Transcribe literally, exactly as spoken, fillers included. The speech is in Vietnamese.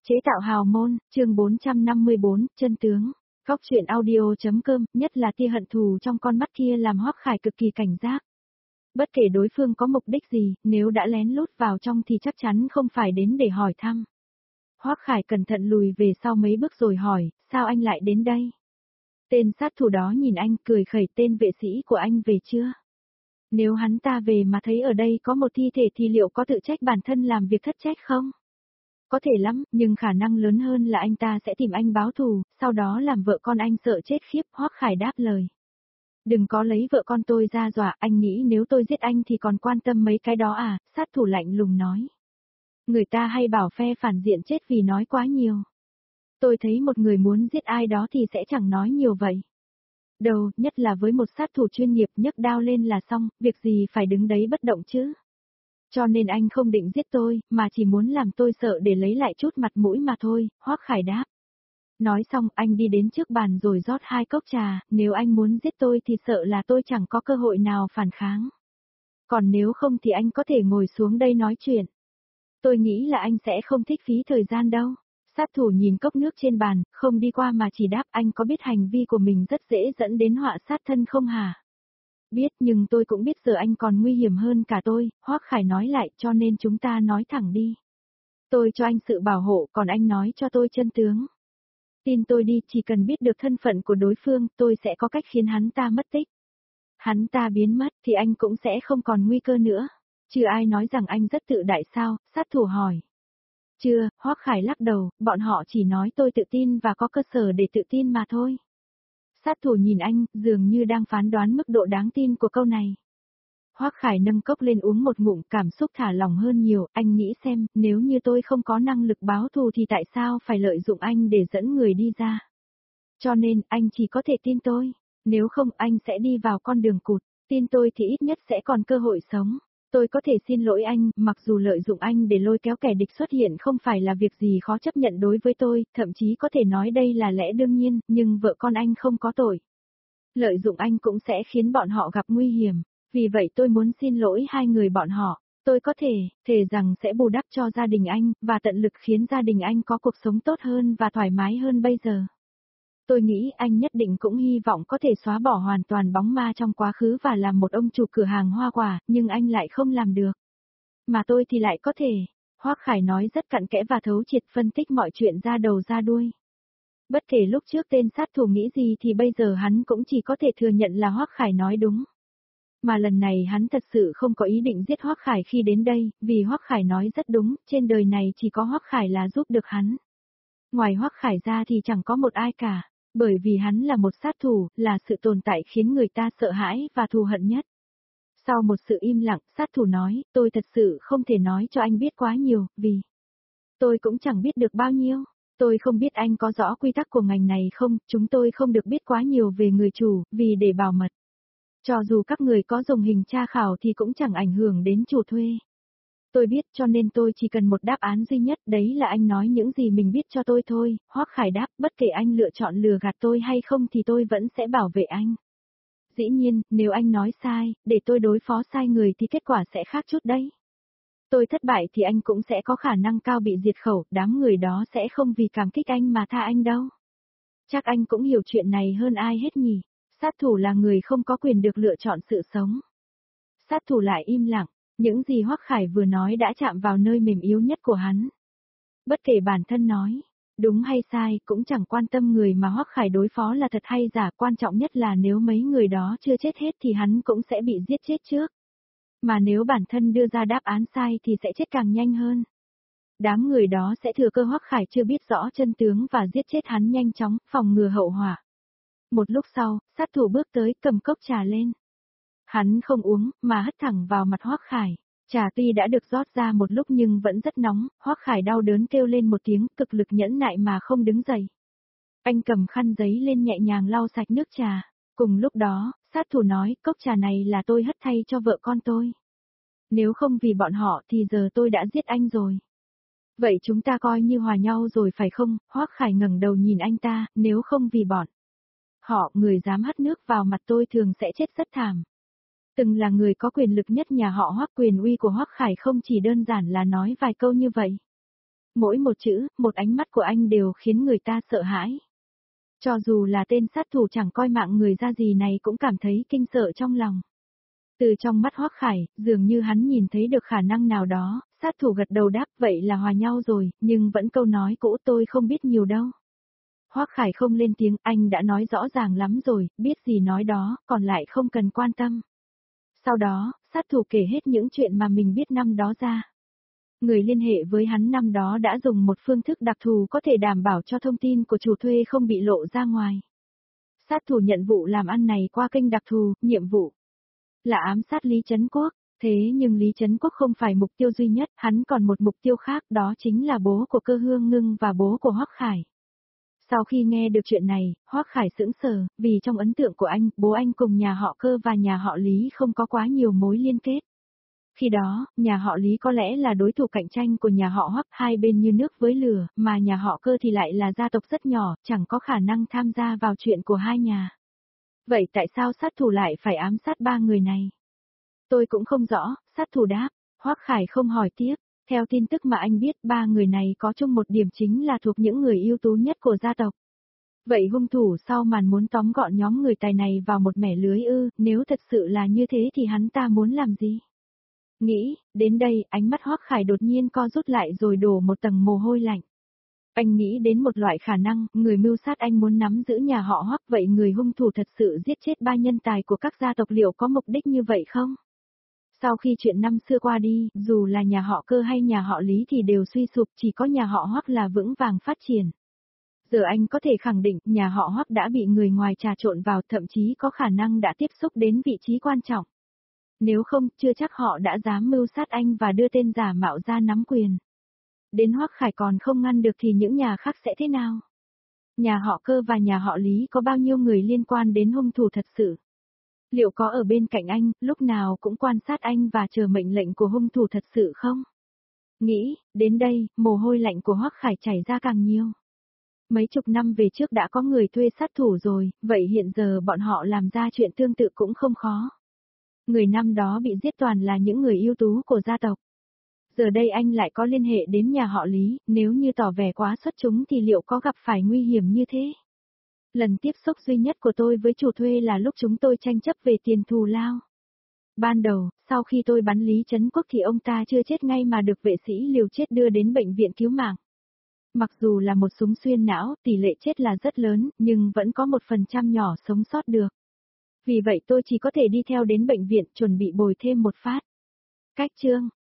Chế tạo hào môn, chương bốn trăm năm mươi bốn, chân tướng. Góc truyện audio.com, nhất là tia hận thù trong con mắt kia làm Hoắc Khải cực kỳ cảnh giác. Bất kể đối phương có mục đích gì, nếu đã lén lút vào trong thì chắc chắn không phải đến để hỏi thăm. Hoắc Khải cẩn thận lùi về sau mấy bước rồi hỏi, sao anh lại đến đây? Tên sát thủ đó nhìn anh cười khẩy, tên vệ sĩ của anh về chưa? Nếu hắn ta về mà thấy ở đây có một thi thể thì liệu có tự trách bản thân làm việc thất trách không? Có thể lắm, nhưng khả năng lớn hơn là anh ta sẽ tìm anh báo thù, sau đó làm vợ con anh sợ chết khiếp. Hoắc Khải đáp lời. Đừng có lấy vợ con tôi ra dọa, anh nghĩ nếu tôi giết anh thì còn quan tâm mấy cái đó à, sát thủ lạnh lùng nói. Người ta hay bảo phe phản diện chết vì nói quá nhiều. Tôi thấy một người muốn giết ai đó thì sẽ chẳng nói nhiều vậy. Đâu, nhất là với một sát thủ chuyên nghiệp, nhấc đao lên là xong, việc gì phải đứng đấy bất động chứ. Cho nên anh không định giết tôi, mà chỉ muốn làm tôi sợ để lấy lại chút mặt mũi mà thôi, Hoắc Khải đáp. Nói xong anh đi đến trước bàn rồi rót hai cốc trà, nếu anh muốn giết tôi thì sợ là tôi chẳng có cơ hội nào phản kháng. Còn nếu không thì anh có thể ngồi xuống đây nói chuyện. Tôi nghĩ là anh sẽ không thích phí thời gian đâu. Sát thủ nhìn cốc nước trên bàn, không đi qua mà chỉ đáp, anh có biết hành vi của mình rất dễ dẫn đến họa sát thân không hả? Biết, nhưng tôi cũng biết giờ anh còn nguy hiểm hơn cả tôi, Hoắc Khải nói lại, cho nên chúng ta nói thẳng đi. Tôi cho anh sự bảo hộ, còn anh nói cho tôi chân tướng. Tin tôi đi, chỉ cần biết được thân phận của đối phương, tôi sẽ có cách khiến hắn ta mất tích. Hắn ta biến mất thì anh cũng sẽ không còn nguy cơ nữa. Chứ ai nói rằng anh rất tự đại sao, sát thủ hỏi. Chưa, Hoắc Khải lắc đầu, bọn họ chỉ nói tôi tự tin và có cơ sở để tự tin mà thôi. Sát thủ nhìn anh, dường như đang phán đoán mức độ đáng tin của câu này. Hoắc Khải nâng cốc lên uống một ngụm, cảm xúc thả lỏng hơn nhiều, anh nghĩ xem, nếu như tôi không có năng lực báo thù thì tại sao phải lợi dụng anh để dẫn người đi ra. Cho nên, anh chỉ có thể tin tôi, nếu không anh sẽ đi vào con đường cụt, tin tôi thì ít nhất sẽ còn cơ hội sống. Tôi có thể xin lỗi anh, mặc dù lợi dụng anh để lôi kéo kẻ địch xuất hiện không phải là việc gì khó chấp nhận đối với tôi, thậm chí có thể nói đây là lẽ đương nhiên, nhưng vợ con anh không có tội. Lợi dụng anh cũng sẽ khiến bọn họ gặp nguy hiểm, vì vậy tôi muốn xin lỗi hai người bọn họ. Tôi có thể, thề rằng sẽ bù đắp cho gia đình anh, và tận lực khiến gia đình anh có cuộc sống tốt hơn và thoải mái hơn bây giờ. Tôi nghĩ anh nhất định cũng hy vọng có thể xóa bỏ hoàn toàn bóng ma trong quá khứ và làm một ông chủ cửa hàng hoa quả, nhưng anh lại không làm được. Mà tôi thì lại có thể. Hoắc Khải nói rất cặn kẽ và thấu triệt, phân tích mọi chuyện ra đầu ra đuôi. Bất kể lúc trước tên sát thủ nghĩ gì thì bây giờ hắn cũng chỉ có thể thừa nhận là Hoắc Khải nói đúng. Mà lần này hắn thật sự không có ý định giết Hoắc Khải khi đến đây, vì Hoắc Khải nói rất đúng, trên đời này chỉ có Hoắc Khải là giúp được hắn. Ngoài Hoắc Khải ra thì chẳng có một ai cả. Bởi vì hắn là một sát thủ, là sự tồn tại khiến người ta sợ hãi và thù hận nhất. Sau một sự im lặng, sát thủ nói, tôi thật sự không thể nói cho anh biết quá nhiều, vì tôi cũng chẳng biết được bao nhiêu. Tôi không biết anh có rõ quy tắc của ngành này không, chúng tôi không được biết quá nhiều về người chủ, vì để bảo mật. Cho dù các người có dùng hình tra khảo thì cũng chẳng ảnh hưởng đến chủ thuê. Tôi biết, cho nên tôi chỉ cần một đáp án duy nhất, đấy là anh nói những gì mình biết cho tôi thôi. Hoắc Khải đáp, bất kể anh lựa chọn lừa gạt tôi hay không thì tôi vẫn sẽ bảo vệ anh. Dĩ nhiên, nếu anh nói sai, để tôi đối phó sai người thì kết quả sẽ khác chút đấy. Tôi thất bại thì anh cũng sẽ có khả năng cao bị diệt khẩu, đám người đó sẽ không vì cảm kích anh mà tha anh đâu. Chắc anh cũng hiểu chuyện này hơn ai hết nhỉ. Sát thủ là người không có quyền được lựa chọn sự sống. Sát thủ lại im lặng. Những gì Hoắc Khải vừa nói đã chạm vào nơi mềm yếu nhất của hắn. Bất kể bản thân nói, đúng hay sai, cũng chẳng quan tâm người mà Hoắc Khải đối phó là thật hay giả, quan trọng nhất là nếu mấy người đó chưa chết hết thì hắn cũng sẽ bị giết chết trước. Mà nếu bản thân đưa ra đáp án sai thì sẽ chết càng nhanh hơn. Đám người đó sẽ thừa cơ Hoắc Khải chưa biết rõ chân tướng và giết chết hắn nhanh chóng, phòng ngừa hậu họa. Một lúc sau, sát thủ bước tới cầm cốc trà lên. Hắn không uống, mà hất thẳng vào mặt Hoắc Khải. Trà tuy đã được rót ra một lúc nhưng vẫn rất nóng, Hoắc Khải đau đớn kêu lên một tiếng, cực lực nhẫn nại mà không đứng dậy. Anh cầm khăn giấy lên nhẹ nhàng lau sạch nước trà. Cùng lúc đó, sát thủ nói, cốc trà này là tôi hất thay cho vợ con tôi. Nếu không vì bọn họ thì giờ tôi đã giết anh rồi. Vậy chúng ta coi như hòa nhau rồi phải không? Hoắc Khải ngẩng đầu nhìn anh ta, nếu không vì bọn họ, người dám hất nước vào mặt tôi thường sẽ chết rất thảm. Từng là người có quyền lực nhất nhà họ Hoắc, quyền uy của Hoắc Khải không chỉ đơn giản là nói vài câu như vậy. Mỗi một chữ, một ánh mắt của anh đều khiến người ta sợ hãi. Cho dù là tên sát thủ chẳng coi mạng người ra gì này cũng cảm thấy kinh sợ trong lòng. Từ trong mắt Hoắc Khải, dường như hắn nhìn thấy được khả năng nào đó, sát thủ gật đầu đáp vậy là hòa nhau rồi, nhưng vẫn câu nói cũ tôi không biết nhiều đâu. Hoắc Khải không lên tiếng, anh đã nói rõ ràng lắm rồi, biết gì nói đó, còn lại không cần quan tâm. Sau đó, sát thủ kể hết những chuyện mà mình biết năm đó ra. Người liên hệ với hắn năm đó đã dùng một phương thức đặc thù có thể đảm bảo cho thông tin của chủ thuê không bị lộ ra ngoài. Sát thủ nhận vụ làm ăn này qua kênh đặc thù, nhiệm vụ là ám sát Lý Trấn Quốc, thế nhưng Lý Trấn Quốc không phải mục tiêu duy nhất, hắn còn một mục tiêu khác, đó chính là bố của Cơ Hương Ngưng và bố của Hoắc Khải. Sau khi nghe được chuyện này, Hoắc Khải sững sờ, vì trong ấn tượng của anh, bố anh cùng nhà họ Cơ và nhà họ Lý không có quá nhiều mối liên kết. Khi đó, nhà họ Lý có lẽ là đối thủ cạnh tranh của nhà họ Hoắc, hai bên như nước với lửa, mà nhà họ Cơ thì lại là gia tộc rất nhỏ, chẳng có khả năng tham gia vào chuyện của hai nhà. Vậy tại sao sát thủ lại phải ám sát ba người này? Tôi cũng không rõ, sát thủ đáp. Hoắc Khải không hỏi tiếp. Theo tin tức mà anh biết, ba người này có chung một điểm chính là thuộc những người ưu tú nhất của gia tộc. Vậy hung thủ sau màn muốn tóm gọn nhóm người tài này vào một mẻ lưới ư, nếu thật sự là như thế thì hắn ta muốn làm gì? Nghĩ, đến đây, ánh mắt Hoắc Khải đột nhiên co rút lại rồi đổ một tầng mồ hôi lạnh. Anh nghĩ đến một loại khả năng, người mưu sát anh muốn nắm giữ nhà họ Hoắc, vậy người hung thủ thật sự giết chết ba nhân tài của các gia tộc liệu có mục đích như vậy không? Sau khi chuyện năm xưa qua đi, dù là nhà họ Cơ hay nhà họ Lý thì đều suy sụp, chỉ có nhà họ Hoắc là vững vàng phát triển. Giờ anh có thể khẳng định nhà họ Hoắc đã bị người ngoài trà trộn vào, thậm chí có khả năng đã tiếp xúc đến vị trí quan trọng. Nếu không, chưa chắc họ đã dám mưu sát anh và đưa tên giả mạo ra nắm quyền. Đến Hoắc Khải còn không ngăn được thì những nhà khác sẽ thế nào? Nhà họ Cơ và nhà họ Lý có bao nhiêu người liên quan đến hung thủ thật sự? Liệu có ở bên cạnh anh, lúc nào cũng quan sát anh và chờ mệnh lệnh của hung thủ thật sự không? Nghĩ, đến đây, mồ hôi lạnh của Hoắc Khải chảy ra càng nhiều. Mấy chục năm về trước đã có người thuê sát thủ rồi, vậy hiện giờ bọn họ làm ra chuyện tương tự cũng không khó. Người năm đó bị giết toàn là những người ưu tú của gia tộc. Giờ đây anh lại có liên hệ đến nhà họ Lý, nếu như tỏ vẻ quá xuất chúng thì liệu có gặp phải nguy hiểm như thế? Lần tiếp xúc duy nhất của tôi với chủ thuê là lúc chúng tôi tranh chấp về tiền thù lao. Ban đầu, sau khi tôi bắn Lý Trấn Quốc thì ông ta chưa chết ngay mà được vệ sĩ liều chết đưa đến bệnh viện cứu mạng. Mặc dù là một súng xuyên não, tỷ lệ chết là rất lớn, nhưng vẫn có một phần trăm nhỏ sống sót được. Vì vậy tôi chỉ có thể đi theo đến bệnh viện chuẩn bị bồi thêm một phát. Cách chương